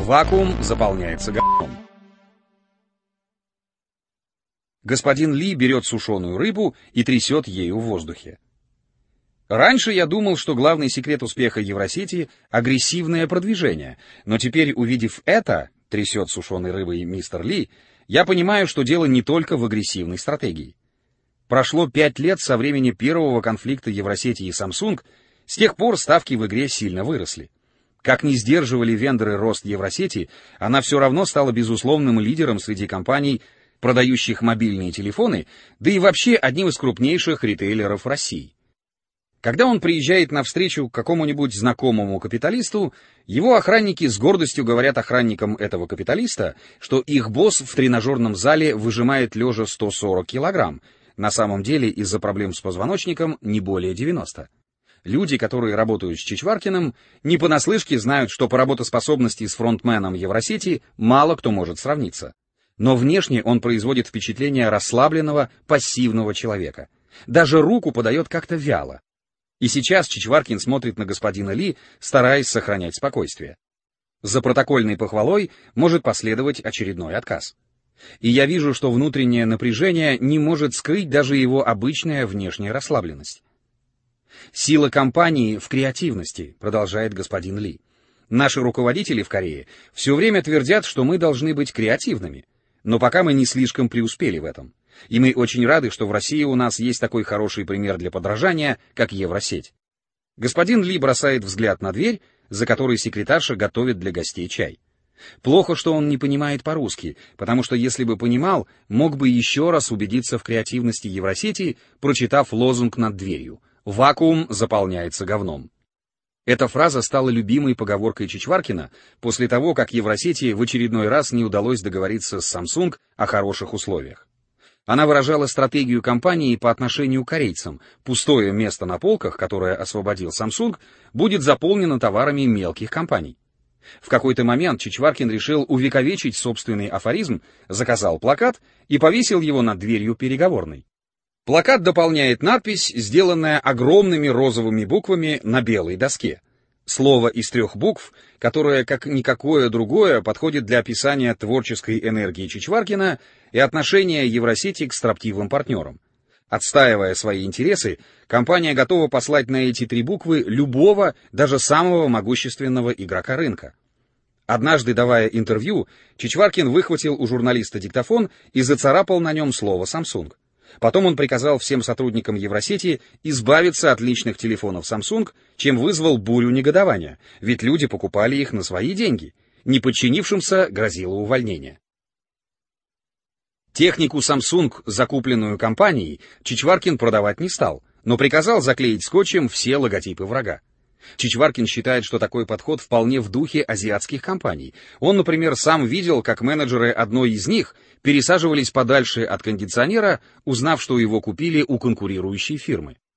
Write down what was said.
Вакуум заполняется говном. Господин Ли берет сушеную рыбу и трясет ею в воздухе. Раньше я думал, что главный секрет успеха Евросети — агрессивное продвижение, но теперь, увидев это, трясет сушеной рыбой мистер Ли, я понимаю, что дело не только в агрессивной стратегии. Прошло 5 лет со времени первого конфликта Евросети и Samsung, с тех пор ставки в игре сильно выросли. Как ни сдерживали вендоры рост Евросети, она все равно стала безусловным лидером среди компаний, продающих мобильные телефоны, да и вообще одним из крупнейших ритейлеров России. Когда он приезжает навстречу к какому-нибудь знакомому капиталисту, его охранники с гордостью говорят охранникам этого капиталиста, что их босс в тренажерном зале выжимает лежа 140 килограмм, на самом деле из-за проблем с позвоночником не более 90. Люди, которые работают с Чичваркиным, не понаслышке знают, что по работоспособности с фронтменом Евросети мало кто может сравниться. Но внешне он производит впечатление расслабленного, пассивного человека. Даже руку подает как-то вяло. И сейчас Чичваркин смотрит на господина Ли, стараясь сохранять спокойствие. За протокольной похвалой может последовать очередной отказ. И я вижу, что внутреннее напряжение не может скрыть даже его обычная внешняя расслабленность. «Сила компании в креативности», — продолжает господин Ли. «Наши руководители в Корее все время твердят, что мы должны быть креативными, но пока мы не слишком преуспели в этом. И мы очень рады, что в России у нас есть такой хороший пример для подражания, как Евросеть». Господин Ли бросает взгляд на дверь, за которой секретарша готовит для гостей чай. Плохо, что он не понимает по-русски, потому что если бы понимал, мог бы еще раз убедиться в креативности Евросети, прочитав лозунг над дверью: «Вакуум заполняется говном». Эта фраза стала любимой поговоркой Чичваркина после того, как Евросети в очередной раз не удалось договориться с Samsung о хороших условиях. Она выражала стратегию компании по отношению к корейцам. Пустое место на полках, которое освободил Samsung, будет заполнено товарами мелких компаний. В какой-то момент Чичваркин решил увековечить собственный афоризм, заказал плакат и повесил его над дверью переговорной. Плакат дополняет надпись, сделанная огромными розовыми буквами на белой доске. Слово из 3 букв, которое, как никакое другое, подходит для описания творческой энергии Чичваркина и отношения Евросети к строптивым партнерам. Отстаивая свои интересы, компания готова послать на эти 3 буквы любого, даже самого могущественного игрока рынка. Однажды, давая интервью, Чичваркин выхватил у журналиста диктофон и зацарапал на нем слово Samsung. Потом он приказал всем сотрудникам Евросети избавиться от личных телефонов Samsung, чем вызвал бурю негодования, ведь люди покупали их на свои деньги. Неподчинившимся грозило увольнение. Технику Samsung, закупленную компанией, Чичваркин продавать не стал, но приказал заклеить скотчем все логотипы врага. Чичваркин считает, что такой подход вполне в духе азиатских компаний. Он, например, сам видел, как менеджеры одной из них пересаживались подальше от кондиционера, узнав, что его купили у конкурирующей фирмы.